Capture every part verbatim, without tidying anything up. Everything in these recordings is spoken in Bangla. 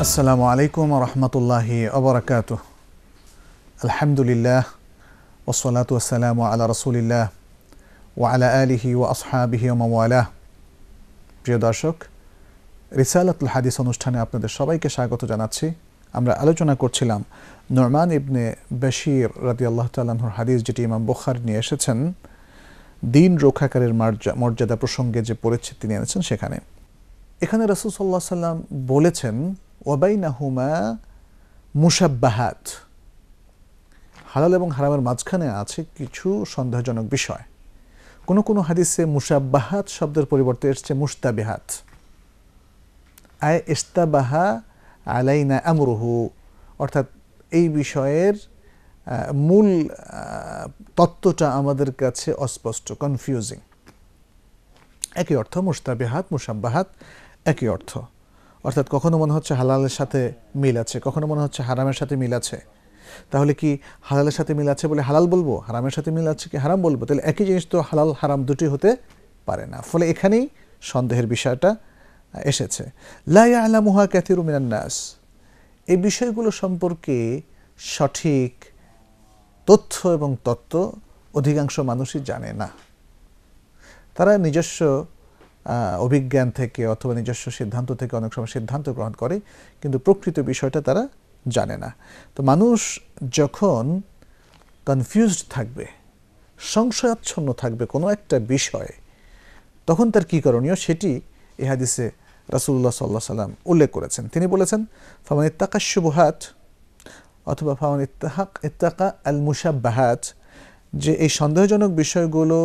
আসসালামু আলাইকুম ওয়া রাহমাতুল্লাহি ওয়া বারাকাতুহু। আলহামদুলিল্লাহ ওয়াসসালাতু ওয়াসসালামু আলা রাসূলিল্লাহ ওয়া আলা আলিহি ওয়া আসহাবিহি ওয়া মাওয়ালাহ। প্রিয় দর্শক, রিসালাতুল হাদিস অনুষ্ঠানে আপনাদের সবাইকে স্বাগত জানাচ্ছি। আমরা আলোচনা করছিলাম নুরমান ইবনে বাশীর রাদিয়াল্লাহু তাআলা আনহুর হাদিস, যেটি ইমাম বুখারী নিয়ে এসেছেন। দিন রক্ষাকারীর মর্যাদা প্রসঙ্গে যে পরিচ্ছেদ তিনি এনেছেন সেখানে এখানে রাসূল সাল্লাল্লাহু আলাইহি সাল্লাম বলেছেন ওয়াবাইনাহুমা মুশাব্বাহাত, হালাল এবং হারামের মাঝখানে আছে কিছু সন্দেহজনক বিষয়। কোনো কোনো হাদিসে মুশাব্বাহাত শব্দের পরিবর্তে এসেছে মুশতাবিহাত, আয় ইস্তাবাহা আলাইনা আমরুহু, অর্থাৎ এই বিষয়ের মূল তত্ত্বটা আমাদের কাছে অস্পষ্ট, কনফিউজিং। একই অর্থ, মুশতাবিহাত মুশাব্বাহাত একই অর্থ। অর্থাৎ কখনো মনে হচ্ছে হালালের সাথে মিল আছে, কখনো মনে হচ্ছে হারামের সাথে মিল আছে। তাহলে কি হালালের সাথে মিল আছে বলে হালাল বলবো, হারামের সাথে মিল আছে কি হারাম বলবো? তাহলে একই জিনিস তো হালাল হারাম দুটি হতে পারে না। ফলে এখানেই সন্দেহের বিষয়টা এসেছে। লা ইয়ালামুহা কাসীরুম মিনান নাস, এই বিষয়গুলো সম্পর্কে সঠিক তথ্য এবং তত্ত্ব অধিকাংশ মানুষই জানে না। তারা নিজস্ব অভিজ্ঞান থেকে অথবা নিজস্ব সিদ্ধান্ত থেকে অনেক সময় সিদ্ধান্ত গ্রহণ করে, কিন্তু প্রকৃত বিষয়টা তারা জানে না। তো মানুষ যখন কনফিউজড থাকবে, সংশয়াচ্ছন্ন থাকবে কোনো একটা বিষয়ে, তখন তার কী করণীয় সেটি এ হাদিসে রাসূলুল্লাহ সাল্লাল্লাহু আলাইহি সাল্লাম উল্লেখ করেছেন। তিনি বলেছেন ফামান ইত্তাকা শুবহাত অথবা ফামান ইত্তাহাক ইত্তাকা আল মুশাব্বাহাত, যে এই সন্দেহজনক বিষয়গুলো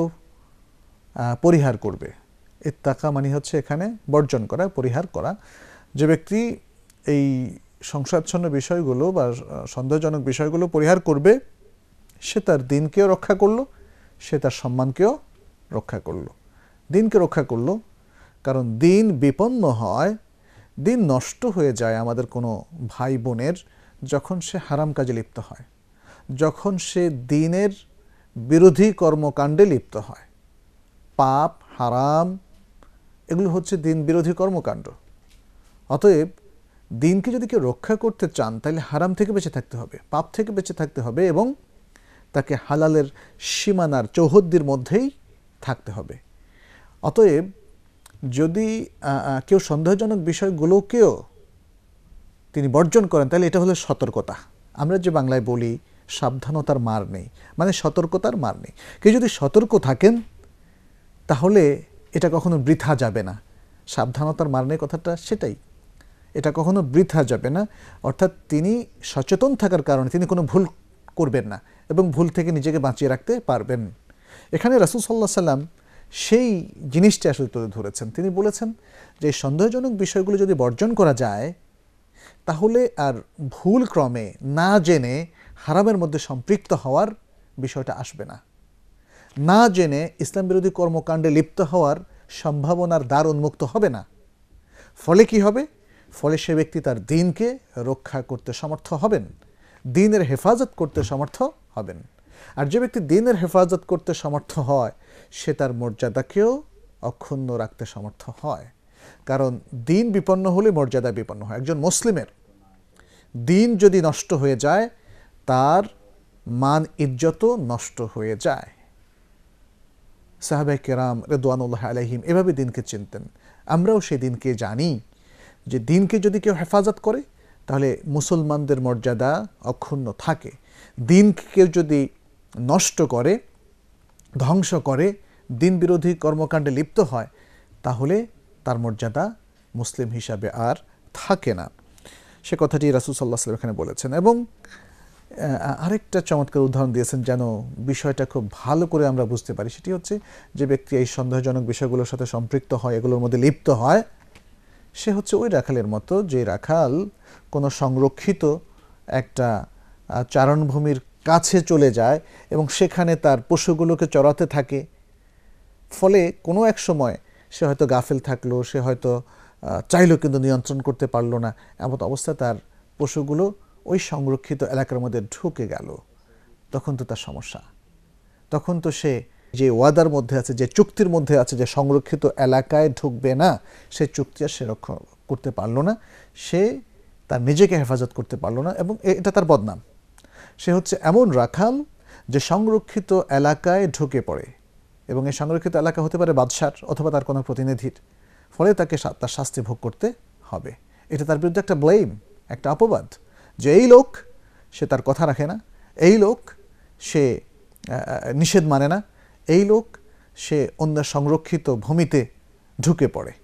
পরিহার করবে। ইত্তাকা মানে হচ্ছে এখানে বর্জন করা, পরিহার করা। যে ব্যক্তি এই সংশয়াচ্ছন্ন বিষয়গুলো বা সন্দেহজনক বিষয়গুলো পরিহার করবে, সে তার দিনকেও রক্ষা করলো, সে তার সম্মানকেও রক্ষা করলো। দিনকে রক্ষা করলো, কারণ দিন বিপন্ন হয়, দিন নষ্ট হয়ে যায় আমাদের কোনো ভাই বোনের যখন সে হারাম কাজে লিপ্ত হয়, যখন সে দিনের বিরোধী কর্মকাণ্ডে লিপ্ত হয়। পাপ, হারাম এগুলো হচ্ছে দিন বিরোধী কর্মকাণ্ড। অতএব দিনকে যদি কেউ রক্ষা করতে চান, তাহলে হারাম থেকে বেঁচে থাকতে হবে, পাপ থেকে বেঁচে থাকতে হবে এবং তাকে হালালের সীমানার চৌহদ্দির মধ্যেই থাকতে হবে। অতএব যদি কেউ সন্দেহজনক বিষয়গুলোকেও তিনি বর্জন করেন, তাহলে এটা হলো সতর্কতা। আমরা যে বাংলায় বলি সাবধানতার মার নেই, মানে সতর্কতার মার নেই। কেউ যদি সতর্ক থাকেন তাহলে এটা কখনো বৃথা যাবে না। সাবধানতার মার নেই কথাটা সেটাই, এটা কখনো বৃথা যাবে না। অর্থাৎ তিনি সচেতন থাকার কারণে তিনি কোনো ভুল করবেন না এবং ভুল থেকে নিজেকে বাঁচিয়ে রাখতে পারবেন। এখানে রাসূল সাল্লাল্লাহু আলাইহি সাল্লাম সেই জিনিসটি আসলে তুলে ধরেছেন। তিনি বলেছেন যে সন্দেহজনক বিষয়গুলো যদি বর্জন করা যায়, তাহলে আর ভুল ক্রমে না জেনে হারামের মধ্যে সম্পৃক্ত হওয়ার বিষয়টা আসবে না। না জেনে ইসলাম বিরোধী কর্মকাণ্ডে লিপ্ত হওয়ার সম্ভাবনার দ্বার উন্মুক্ত হবে না। ফলে কি হবে? ফলে সে ব্যক্তি তার দিনকে রক্ষা করতে সমর্থ হবেন, দিনের হেফাজত করতে সমর্থ হবেন। আর যে ব্যক্তি দিনের হেফাজত করতে সমর্থ হয়, সে তার মর্যাদাকেও অক্ষুণ্ণ রাখতে সমর্থ হয়। কারণ দিন বিপন্ন হলে মর্যাদা বিপন্ন হয়। একজন মুসলিমের দিন যদি নষ্ট হয়ে যায়, তার মান ইজ্জতও নষ্ট হয়ে যায়। সাহাবায়ে কেরাম রিদওয়ানুল্লাহি আলাইহিম এভাবে দিনকে চিনতেন। আমরাও সেই দিনকে জানি যে দিনকে যদি কেউ হেফাজত করে, তাহলে মুসলমানদের মর্যাদা অক্ষুণ্ণ থাকে। দিনকে কেউ যদি নষ্ট করে, ধ্বংস করে, দিন বিরোধী কর্মকাণ্ডে লিপ্ত হয়, তাহলে তার মর্যাদা মুসলিম হিসাবে আর থাকে না। সে কথাটি রাসূল সাল্লাল্লাহু আলাইহি ওয়াসাল্লাম এখানে বলেছেন। এবং আরেকটা চমৎকার উদাহরণ দিয়েছেন যেন বিষয়টা খুব ভালো করে আমরা বুঝতে পারি। সেটি হচ্ছে, যে ব্যক্তি এই সন্দেহজনক বিষয়গুলোর সাথে সম্পৃক্ত হয়, এগুলোর মধ্যে লিপ্ত হয়, সে হচ্ছে ওই রাখালের মতো যে রাখাল কোনো সংরক্ষিত একটা চারণভূমির কাছে চলে যায় এবং সেখানে তার পশুগুলোকে চরাতে থাকে। ফলে কোনো এক সময় সে হয়তো গাফেল থাকলো, সে হয়তো চাইলেও কিন্তু নিয়ন্ত্রণ করতে পারলো না, এমন অবস্থা তার পশুগুলো ওই সংরক্ষিত এলাকার মধ্যে ঢুকে গেল। তখন তো তার সমস্যা, তখন তো সে যে ওয়াদার মধ্যে আছে, যে চুক্তির মধ্যে আছে যে সংরক্ষিত এলাকায় ঢুকবে না, সে চুক্তি আর সে রক্ষা করতে পারল না। সে তার নিজেকে হেফাজত করতে পারল না, এবং এটা তার বদনাম। সে হচ্ছে এমন রাখাল যে সংরক্ষিত এলাকায় ঢুকে পড়ে, এবং এই সংরক্ষিত এলাকা হতে পারে বাদশার অথবা তার কোনো প্রতিনিধির, ফলে তাকে তার শাস্তি ভোগ করতে হবে। এটা তার বিরুদ্ধে একটা ব্লেম, একটা অপবাদ, যে এই লোক সে তার কথা রাখে না, এই লোক সে নিষেধ মানে না, এই লোক সে অন্য সংরক্ষিত ভূমিতে ঢুকে পড়ে।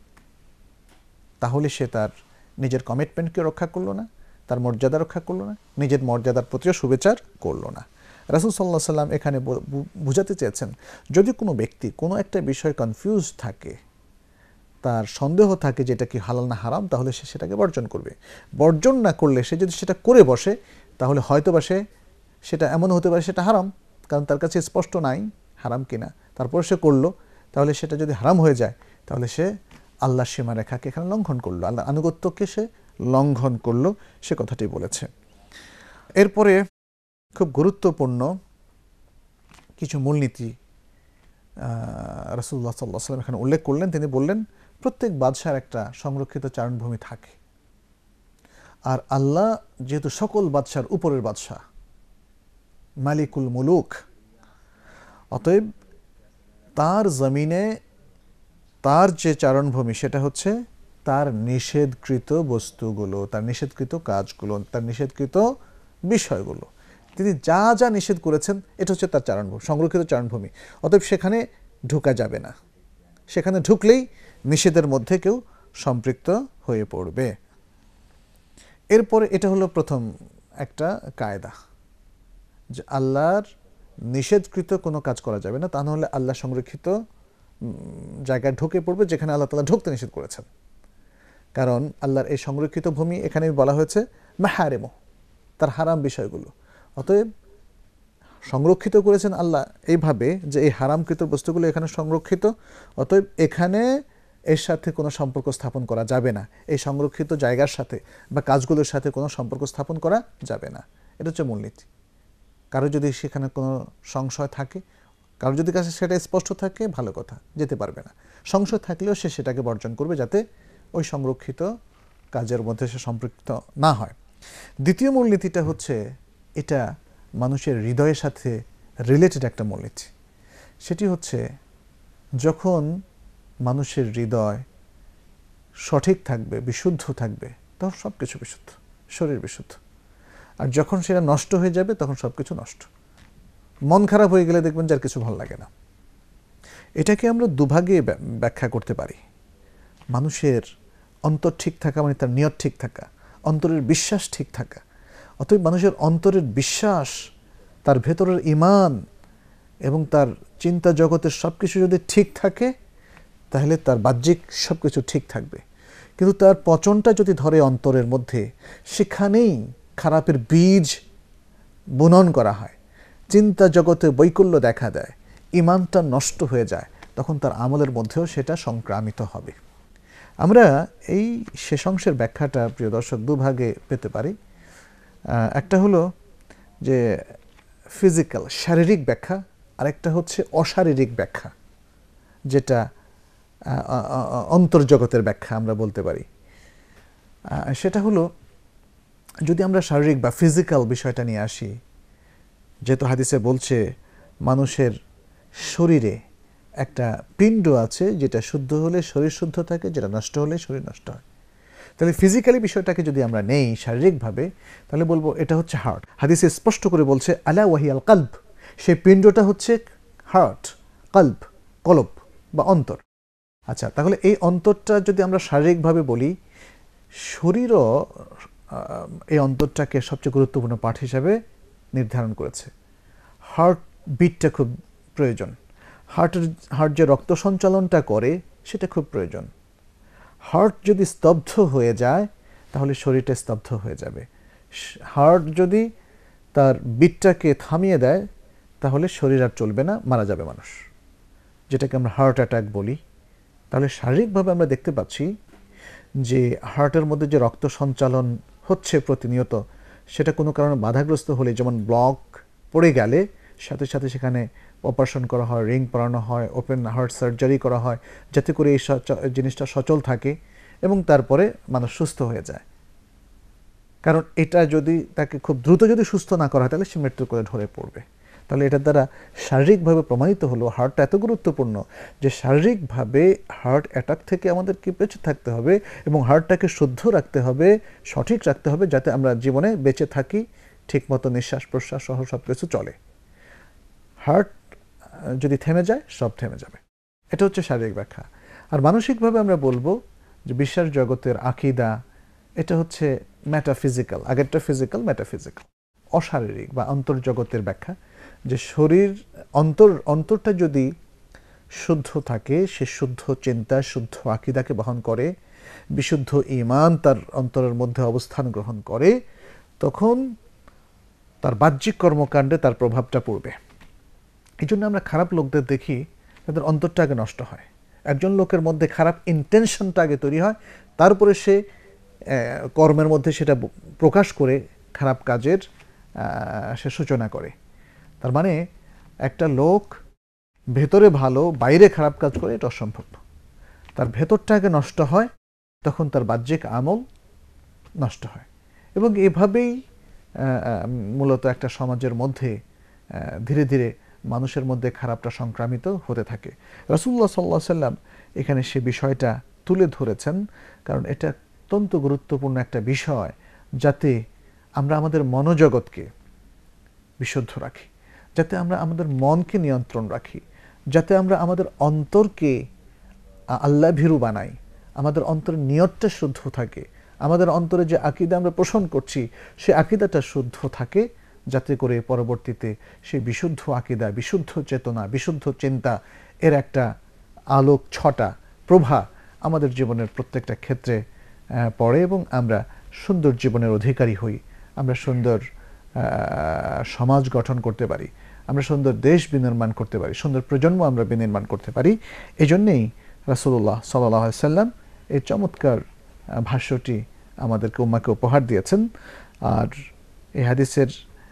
তাহলে সে তার নিজের কমিটমেন্টকে রক্ষা করলো না, তার মর্যাদা রক্ষা করলো না, নিজের মর্যাদার প্রতিও শুভেচ্ছার করলো না। রাসূল সাল্লাল্লাহু আলাইহি সাল্লাম এখানে বুঝাতে চেয়েছেন, যদি কোনো ব্যক্তি কোনো একটা বিষয়ে কনফিউজ থাকে, তার সন্দেহ থাকে যে এটা কি হালাল না হারাম, তাহলে সে সেটাকে বর্জন করবে। বর্জন না করলে সে যদি সেটা করে বসে, তাহলে হয়তো বা সে সেটা এমন হতে পারে সেটা হারাম, কারণ তার কাছে স্পষ্ট নাই হারাম কিনা, তারপর সে করলো, তাহলে সেটা যদি হারাম হয়ে যায়, তাহলে সে আল্লাহর সীমারেখাকে এখানে লঙ্ঘন করলো, আল্লাহর আনুগত্যকে সে লঙ্ঘন করলো, সে কথাটি বলেছে। এরপরে খুব গুরুত্বপূর্ণ কিছু মূলনীতি রাসূলুল্লাহ সাল্লাল্লাহু আলাইহি ওয়াসাল্লাম এখানে উল্লেখ করলেন। তিনি বললেন, প্রত্যেক বাদশার একটা সংরক্ষিত চারণভূমি থাকে, আর আল্লাহ যেহেতু সকল বাদশার উপরের বাদশাহ, মালিকুল মুলুক, অতএব তার জমিনে তার যে চারণভূমি সেটা হচ্ছে তার নিষেধকৃত বস্তুগুলো, তার নিষেধকৃত কাজগুলো, তার নিষেধকৃত বিষয়গুলো। তিনি যা যা নিষেধ করেছেন এটা হচ্ছে তার চারণভূমি, সংরক্ষিত চারণভূমি। অতএব সেখানে ঢোকা যাবে না, সেখানে ঢুকলেই নিষেধের মধ্যে কেউ সম্পৃক্ত হয়ে পড়বে। এরপরে এটা হলো প্রথম একটা কায়দা, যে আল্লাহর নিষেধকৃত কোনো কাজ করা যাবে না, তা নাহলে আল্লাহ সংরক্ষিত জায়গায় ঢুকে পড়বে যেখানে আল্লাহ তাআলা ঢুকতে নিষেধ করেছেন। কারণ আল্লাহর এই সংরক্ষিত ভূমি এখানে বলা হয়েছে মাহারিমু, তার হারাম বিষয়গুলো। অতএব সংরক্ষিত করেছেন আল্লাহ এইভাবে যে এই হারামকৃত বস্তুগুলো এখানে সংরক্ষিত, অতএব এখানে এর সাথে কোনো সম্পর্ক স্থাপন করা যাবে না, এই সংরক্ষিত জায়গার সাথে বা কাজগুলোর সাথে কোনো সম্পর্ক স্থাপন করা যাবে না। এটা হচ্ছে মূলনীতি। কারো যদি সেখানে কোনো সংশয় থাকে, কারো যদি কাছে সেটা স্পষ্ট থাকে, ভালো কথা, যেতে পারবে না। সংশয় থাকলেও সে সেটাকে বর্জন করবে, যাতে ওই সংরক্ষিত কাজের মধ্যে সে সম্পৃক্ত না হয়। দ্বিতীয় মূলনীতিটা হচ্ছে, এটা মানুষের হৃদয়ের সাথে রিলেটেড একটা মূলনীতি। সেটি হচ্ছে, যখন মানুষের হৃদয় সঠিক থাকবে, বিশুদ্ধ থাকবে, তখন সব কিছু বিশুদ্ধ, শরীর বিশুদ্ধ। আর যখন সেটা নষ্ট হয়ে যাবে, তখন সব কিছু নষ্ট। মন খারাপ হয়ে গেলে দেখবেন যার কিছু ভালো লাগে না। এটাকে আমরা দুভাগে ব্যাখ্যা করতে পারি। মানুষের অন্তর ঠিক থাকা মানে তার নিয়ত ঠিক থাকা, অন্তরের বিশ্বাস ঠিক থাকা। অতএব মানুষের অন্তরের বিশ্বাস, তার ভেতরের ঈমান এবং তার চিন্তা জগতের সব কিছু যদি ঠিক থাকে, তাহলে তার বাহ্যিক সব কিছু ঠিক থাকবে। কিন্তু তার পচনটা যদি ধরে অন্তরের মধ্যে, সেখানেই খারাপের বীজ বুনন করা হয়, চিন্তা জগতে বৈকল্য দেখা দেয়, ঈমানটা নষ্ট হয়ে যায়, তখন তার আমলের মধ্যেও সেটা সংক্রামিত হবে। আমরা এই শেষ অংশের ব্যাখ্যাটা প্রিয় দর্শক দুভাগে পেতে পারি। একটা হলো যে ফিজিক্যাল, শারীরিক ব্যাখ্যা, আরেকটা হচ্ছে অশারীরিক ব্যাখ্যা, যেটা অন্তর্জগতের ব্যাখ্যা আমরা বলতে পারি। সেটা হলো, যদি আমরা শারীরিক বা ফিজিক্যাল বিষয়টা নিয়ে আসি, যেহেতু হাদিসে বলছে মানুষের শরীরে একটা পিণ্ড আছে, যেটা শুদ্ধ হলে শরীর শুদ্ধ থাকে, যেটা নষ্ট হলে শরীর নষ্ট হয়। তাহলে ফিজিক্যালি বিষয়টাকে যদি আমরা নেই শারীরিকভাবে, তাহলে বলবো এটা হচ্ছে হার্ট। হাদিসে স্পষ্ট করে বলছে আলা ওয়াহিয়াল কলব, সেই পিণ্ডটা হচ্ছে হার্ট, কলব, কলব বা অন্তর। আচ্ছা, তাহলে এই অন্তরটা যদি আমরা শারীরিকভাবে বলি, শরীরও এই অন্তরটাকে সবচেয়ে গুরুত্বপূর্ণ পার্ট হিসাবে নির্ধারণ করেছে। হার্ট বিটটা খুব প্রয়োজন, হার্টের হার্ট যে রক্ত সঞ্চালনটা করে সেটা খুব প্রয়োজন। হার্ট যদি স্তব্ধ হয়ে যায়, তাহলে শরীরটা স্তব্ধ হয়ে যাবে। হার্ট যদি তার বিটটাকে থামিয়ে দেয়, তাহলে শরীর আর চলবে না, মারা যাবে মানুষ, যেটাকে আমরা হার্ট অ্যাটাক বলি। তাহলে শারীরিকভাবে আমরা দেখতে পাচ্ছি যে হার্টের মধ্যে যে রক্ত সঞ্চালন হচ্ছে প্রতিনিয়ত, সেটা কোনো কারণে বাধাগ্রস্ত হলে, যেমন ব্লক পড়ে গেলে সাথে সাথে সেখানে অপারেশন করা হয়, রিং পরানো হয়, ওপেন হার্ট সার্জারি করা হয়, যাতে করে এই জিনিসটা সচল থাকে এবং তারপরে মানুষ সুস্থ হয়ে যায়। কারণ এটা যদি তাকে খুব দ্রুত যদি সুস্থ না করা হয় তাহলে সে মৃত্যুর কোলে ঢলে পড়বে। তাহলে এটার দ্বারা শারীরিকভাবে প্রমাণিত হলো হার্টটা এত গুরুত্বপূর্ণ যে শারীরিকভাবে হার্ট অ্যাটাক থেকে আমাদেরকে বেঁচে থাকতে হবে এবং হার্টটাকে শুদ্ধ রাখতে হবে, সঠিক রাখতে হবে, যাতে আমরা জীবনে বেঁচে থাকি, ঠিকমতো নিঃশ্বাস প্রশ্বাস সহ সব কিছু চলে। হার্ট যদি থেমে যায় সব থেমে যাবে। এটা হচ্ছে শারীরিক ব্যাখ্যা। আর মানসিকভাবে আমরা বলবো যে বিশ্বাস জগতের আকিদা এটা হচ্ছে মেটাফিজিক্যাল, আগেরটা ফিজিক্যাল, মেটাফিজিক্যাল, অশারীরিক বা অন্তর্জগতের ব্যাখ্যা। যে শরীর অন্তর অন্তরটা যদি শুদ্ধ থাকে, সে শুদ্ধ চিন্তা শুদ্ধ আকিদাকে বহন করে, বিশুদ্ধ ঈমান তার অন্তরের মধ্যে অবস্থান গ্রহণ করে, তখন তার বাহ্যিক কর্মকাণ্ডে তার প্রভাবটা পড়বে। এই জন্য আমরা খারাপ লোকদের দেখি তাদের অন্তরটা আগে নষ্ট হয়। একজন লোকের মধ্যে খারাপ ইন্টেনশনটা আগে তৈরি হয়, তারপরে সে কর্মের মধ্যে সেটা প্রকাশ করে খারাপ কাজের সে সূচনা করে। তার মানে একটা লোক ভেতরে ভালো বাইরে খারাপ কাজ করে এটা অসম্ভব। তার ভেতরটা আগে নষ্ট হয়, তখন তার বাহ্যিক আমল নষ্ট হয়। এবং এভাবেই মূলত একটা সমাজের মধ্যে ধীরে ধীরে মানুষের মধ্যে খারাপটা সংক্রামিত হতে থাকে। রাসূলুল্লাহ সাল্লাল্লাহু আলাইহি সাল্লাম এখানে সে বিষয়টা তুলে ধরেছেন, কারণ এটা অত্যন্ত গুরুত্বপূর্ণ একটা বিষয়, যাতে আমরা আমাদের মনোজগৎকে বিশুদ্ধ রাখি, যাতে আমরা আমাদের মনকে নিয়ন্ত্রণ রাখি, যাতে আমরা আমাদের অন্তরকে আল্লাহ ভীরু বানাই, আমাদের অন্তরের নিয়তটা শুদ্ধ থাকে, আমাদের অন্তরে যে আকীদা আমরা পোষণ করছি সে আকীদাটা শুদ্ধ থাকে, যাতে করে পরবর্তীতে সেই বিশুদ্ধ আকীদা, বিশুদ্ধ চেতনা, বিশুদ্ধ চিন্তা এর একটা আলোক ছটা প্রভা আমাদের জীবনের প্রত্যেকটা ক্ষেত্রে পড়ে এবং আমরা সুন্দর জীবনের অধিকারী হই, আমরা সুন্দর সমাজ গঠন করতে পারি, আমরা সুন্দর দেশ বিনির্মাণ করতে পারি, সুন্দর প্রজন্ম আমরা বিনির্মাণ করতে পারি। এই জন্যেই রাসূলুল্লাহ সাল্লাল্লাহু আলাইহি সাল্লাম এই চমৎকার ভাষ্যটি আমাদেরকে উম্মাহকে উপহার দিয়েছেন। আর এই হাদিসের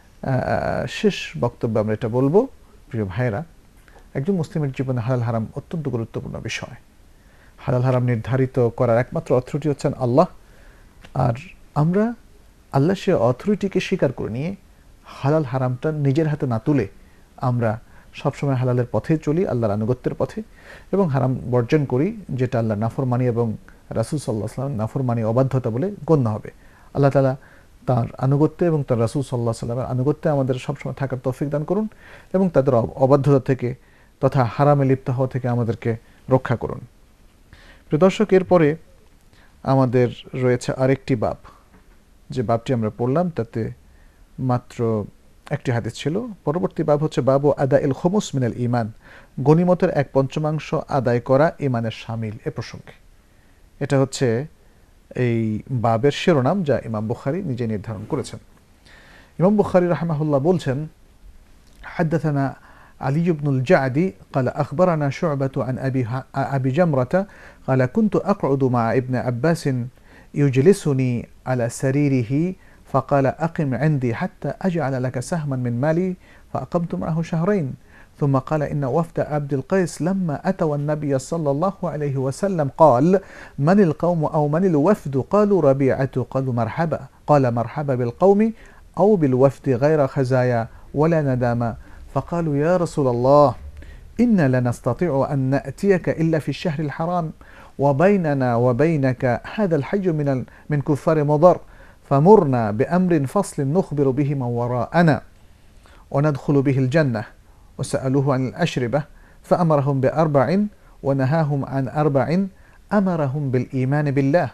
শেষ বক্তব্যে আমরা এটা বলবো, প্রিয় ভাইয়েরা, একজন মুসলিমের জীবনে হালাল হারাম অত্যন্ত গুরুত্বপূর্ণ বিষয়। হালাল হারাম নির্ধারিত করার একমাত্র অথরিটি হচ্ছেন আল্লাহ। আর আমরা আল্লাহ সে অথরিটিকে স্বীকার করে নিয়ে হালাল হারামটা নিজের হাতে না তুলে আমরা সবসময় হালালের পথে চলি, আল্লাহর আনুগত্যের পথে, এবং হারাম বর্জন করি, যেটা আল্লাহ নাফরমানি এবং রাসূল সাল্লাল্লাহু আলাইহি ওয়াসাল্লাম নাফরমানি অবাধ্যতা বলে গণ্য হবে। আল্লাহ তাআলা তার আনুগত্যে এবং তার রাসূল সাল্লাল্লাহু আলাইহি ওয়াসাল্লামের আনুগত্যে আমাদের সবসময় থাকার তৌফিক দান করুন এবং তাদের অবাধ্যতা থেকে তথা হারামে লিপ্ত হওয়া থেকে আমাদেরকে রক্ষা করুন। প্রিয় দর্শক, এরপরে আমাদের রয়েছে আরেকটি বাব, যে বাবটি আমরা পড়লাম তাতে মাত্র একটি হাদিস ছিল। পরবর্তী বাব হচ্ছে বাবু আদা ইল খুমুস মিনাল ঈমান, গনিমতের এক পঞ্চমাংশ আদায় করা ঈমানের শামিল, এ প্রসঙ্গে। এটা হচ্ছে এই বাবের শিরোনাম, যা ইমাম বুখারী নিজে নির্ধারণ করেছেন। ইমাম বুখারী রাহিমাহুল্লাহ বলছেন, হাদাথানা আলী ইবনুল জাদি قال أخبرنا شعبة عن أبي أبي جمرة قال كنت أقعد مع ابن عباس يجلسني على سريره فقال أقم عندي حتى أجعل لك سهما من مالي فأقمت معه شهرين ثم قال إن وفد عبد القيس لما أتوا النبي صلى الله عليه وسلم قال من القوم أو من الوفد قالوا ربيعة قالوا مرحبا قال مرحبا بالقوم أو بالوفد غير خزايا ولا ندامة فقالوا يا رسول الله إنا لا نستطيع أن نأتيك إلا في الشهر الحرام وبيننا وبينك هذا الحج من من كفار مضر فمرنا بأمر فصل نخبر به من وراءنا وندخل به الجنة وسألوه عن الأشربة فأمرهم بأربع ونهاهم عن أربع أمرهم بالإيمان بالله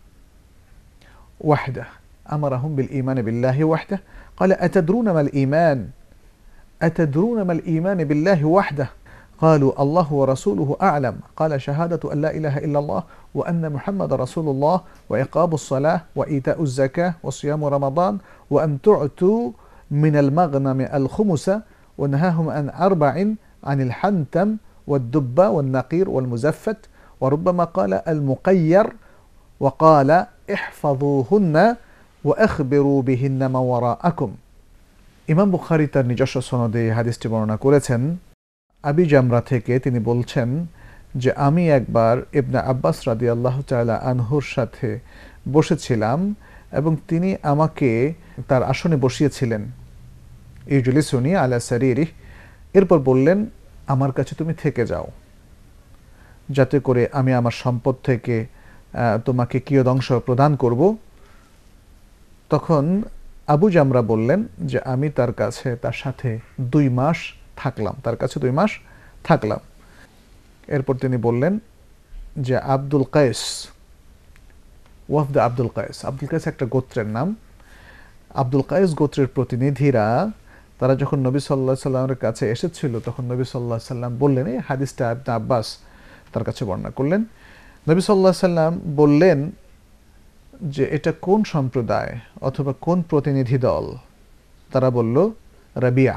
وحده أمرهم بالإيمان بالله وحده قال أتدرون ما الإيمان أتدرون ما الإيمان بالله وحده قالوا الله ورسوله أعلم قال شهادة أن لا إله إلا الله وأن محمد رسول الله وإقام الصلاة وإيتاء الزكاة وصيام رمضان وأن تعتوا من المغنم الخمس ونهاهم عن أربع عن الحنتم والدب والنقير والمزفت وربما قال المقير وقال احفظوهن وأخبروا بهن من وراءكم। ইমাম বুখারী তার নিজস্ব সনদে হাদিসটি বর্ণনা করেছেন। আবি জামরা থেকে তিনি বলছেন যে আমি একবার ইবনে আব্বাস রাদিয়াল্লাহু তাআলা আনহুর সাথে বসেছিলাম এবং তিনি আমাকে তার আসনে বসিয়েছিলেন, ইউজলিসুনি আলা সারিরি। এরপর বললেন, আমার কাছে তুমি থেকে যাও, যাতে করে আমি আমার সম্পদ থেকে তোমাকে কিয়দংশ প্রদান করব। তখন আবু জামরা বললেন যে আমি তার কাছে তার সাথে দুই মাস থাকলাম, তার কাছে দুই মাস থাকলাম। এরপর তিনি বললেন যে আব্দুল কায়েস, ওয়াফদ আব্দুল কায়েস, আব্দুল কায়েস একটা গোত্রের নাম। আব্দুল কায়েস গোত্রের প্রতিনিধিরা তারা যখন নবী সাল্লাল্লাহু আলাইহি সাল্লামের কাছে এসেছিল, তখন নবী সাল্লাল্লাহু আলাইহি সাল্লাম বললেন, এই হাদিসটা ইবনে আব্বাস তার কাছে বর্ণনা করলেন। নবী সাল্লাল্লাহু আলাইহি সাল্লাম বললেন যে এটা কোন সম্প্রদায় অথবা কোন প্রতিনিধি দল? তারা বলল রাবিয়া।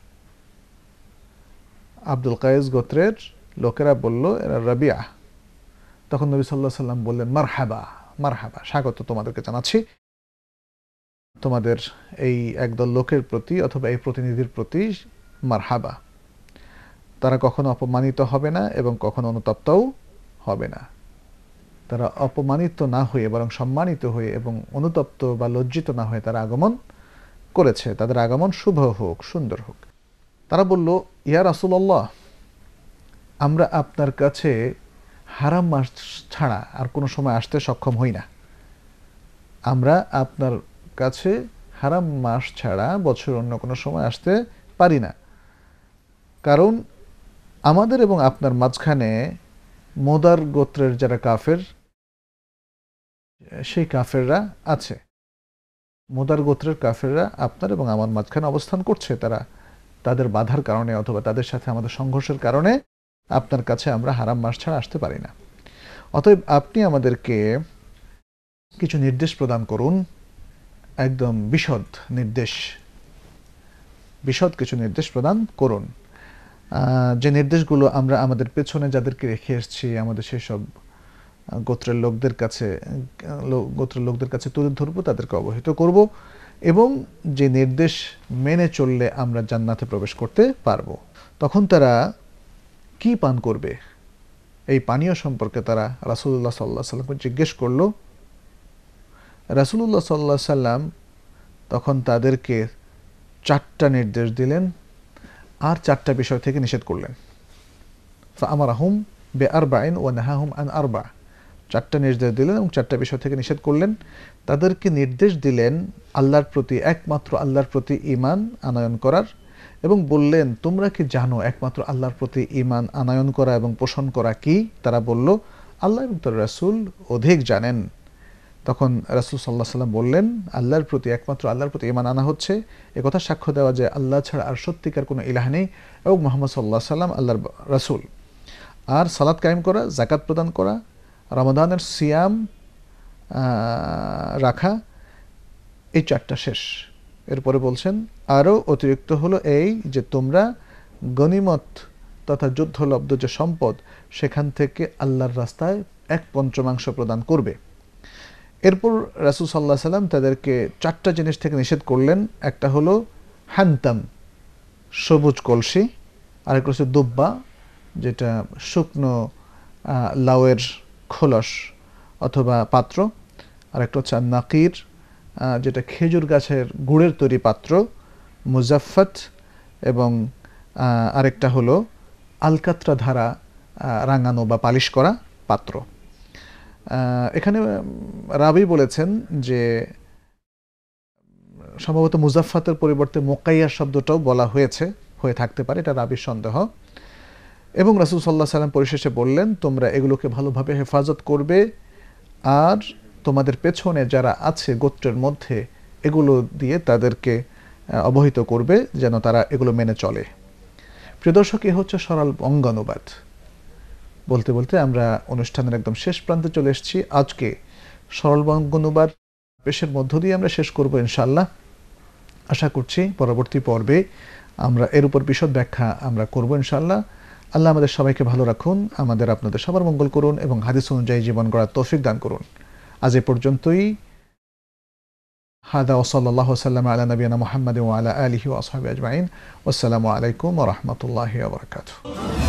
আব্দুল কায়েস গোত্রের লোকেরা বলল এরা রাবিয়া। তখন নবী সাল্লাল্লাহু আলাইহি সাল্লাম বললেন, মারহাবা, মারহাবা, স্বাগত তোমাদেরকে জানাচ্ছি তোমাদের এই একদল লোকের প্রতি অথবা এই প্রতিনিধির প্রতি মারহাবা। তারা কখনো অপমানিত হবে না এবং কখনো অনুতপ্তও হবে না। তারা অপমানিত না হয়ে বরং সম্মানিত হয়ে এবং অনুতপ্ত বা লজ্জিত না হয়ে তারা আগমন করেছে। তাদের আগমন শুভ হোক, সুন্দর হোক। তারা বলল, ইয়া রাসূলুল্লাহ, আমরা আপনার কাছে হারাম মাস ছাড়া আর কোনো সময় আসতে সক্ষম হই না। আমরা আপনার কাছে হারাম মাস ছাড়া বছর অন্য কোনো সময় আসতে পারি না, কারণ আমাদের এবং আপনার মাঝখানে মোদার গোত্রের যারা কাফের, সেই কাফেররা আছে। মোদার গোত্রের কাফেররা আপনার এবং আমার মাঝখানে অবস্থান করছে। তারা তাদের বাধার কারণে অথবা তাদের সাথে আমাদের সংঘর্ষের কারণে আপনার কাছে আমরা হারাম মাস ছাড়া আসতে পারি না। অতএব আপনি আমাদেরকে কিছু নির্দেশ প্রদান করুন, একদম বিশদ নির্দেশ, বিশদ কিছু নির্দেশ প্রদান করুন, যে নির্দেশগুলো আমরা আমাদের পেছনে যাদেরকে রেখে এসেছি আমাদের সেসব গোত্রের লোকদের কাছে গোত্রের লোকদের কাছে তুলে ধরবো, তাদেরকে অবহিত করব, এবং যে নির্দেশ মেনে চললে আমরা জান্নাতে প্রবেশ করতে পারবো। তখন তারা কি পান করবে এই পানীয় সম্পর্কে তারা রাসূলুল্লাহ সাল্লাল্লাহু আলাইহি সাল্লামকে জিজ্ঞেস করলো। রাসূলুল্লাহ সাল্লাল্লাহু আলাইহি সাল্লাম তখন তাদেরকে চারটা নির্দেশ দিলেন আর চারটা বিষয় থেকে নিষেধ করলেন। ফাআমারাহুম বিআরবাইন ওয়া নাহাহুম আন আরবা। চারটা নির্দেশ দিলেন এবং চারটা বিষয় থেকে নিষেধ করলেন। তাদেরকে নির্দেশ দিলেন আল্লাহর প্রতি, একমাত্র আল্লাহর প্রতি ঈমান আনয়ন করার, এবং বললেন, তোমরা কি জানো একমাত্র আল্লাহর প্রতি ঈমান আনয়ন করা এবং পোষণ করা কি? তারা বলল, আল্লাহ এবং তার রাসূল অধিক জানেন। তখন রাসূল সাল্লাল্লাহু আলাইহি সাল্লাম বললেন, আল্লাহর প্রতি, একমাত্র আল্লাহর প্রতি ঈমান আনা হচ্ছে একথা সাক্ষ্য দেওয়া যে আল্লাহ ছাড়া আর সত্যিকার কোনো ইলাহ নেই এবং মুহাম্মদ সাল্লাল্লাহু আলাইহি সাল্লাম আল্লাহর রাসূল। আর সালাত কায়েম করা, যাকাত প্রদান করা, রমাদানের সিয়াম রাখা, এই চারটা শেষ। এরপরে বলছেন আরও অতিরিক্ত হলো এই যে তোমরা গনিমত তথা যুদ্ধলব্ধ যে সম্পদ সেখান থেকে আল্লাহর রাস্তায় এক পঞ্চমাংশ প্রদান করবে। এরপর রাসূল সাল্লাল্লাহু আলাইহি সাল্লাম তাদেরকে চারটা জিনিস থেকে নিষেধ করলেন। একটা হলো হান্তাম, সবুজ কলসি, আরেকটা হচ্ছে দুব্বা, যেটা শুকনো লাউয়ের খোলস অথবা পাত্র, আরেকটা হচ্ছে নাকির, যেটা খেজুর গাছের গুড়ের তৈরি পাত্র, মুজাফফাত, এবং আরেকটা হলো আলকাত্রা ধারা রাঙানো বা পালিশ করা পাত্র। এখানে রাবি বলেছেন যে সম্ভবত মুজাফফাতের পরিবর্তে মোকাইয়া শব্দটাও বলা হয়েছে, হয়ে থাকতে পারে, এটা রাবির সন্দেহ। এবং রাসূল সাল্লাল্লাহু আলাইহি সাল্লাম পরিশেষে বললেন, তোমরা এগুলোকে ভালোভাবে হেফাজত করবে আর তোমাদের পেছনে যারা আছে গোত্রের মধ্যে এগুলো দিয়ে তাদেরকে অবহিত করবে যেন তারা এগুলো মেনে চলে। প্রিয় দর্শক, এ হচ্ছে সরল বঙ্গানুবাদ। বলতে বলতে আমরা অনুষ্ঠানের একদম শেষ প্রান্তে চলে এসেছি। আজকে সরল বঙ্গানুবাদ পেশের মধ্য দিয়ে আমরা শেষ করব ইনশাআল্লাহ। আশা করছি পরবর্তী পর্বে আমরা এর উপর বিশদ ব্যাখ্যা আমরা করব ইনশাআল্লাহ। আল্লাহ আমাদের সবাইকে ভালো রাখুন, আমাদের আপনাদের সবার মঙ্গল করুন এবং হাদিস অনুযায়ী জীবন গড়ার তৌফিক দান করুন। আজ এ পর্যন্তই। হাদা ওয়া সাল্লাল্লাহু ওয়াসাল্লাম আলা নবিয়িনা মুহাম্মাদিন ওয়া আলা আলিহি ওয়া আসহাবিহি আজমাইন। ওয়াসসালামু আলাইকুম ওয়া রাহমাতুল্লাহি ওয়া বারাকাতুহু।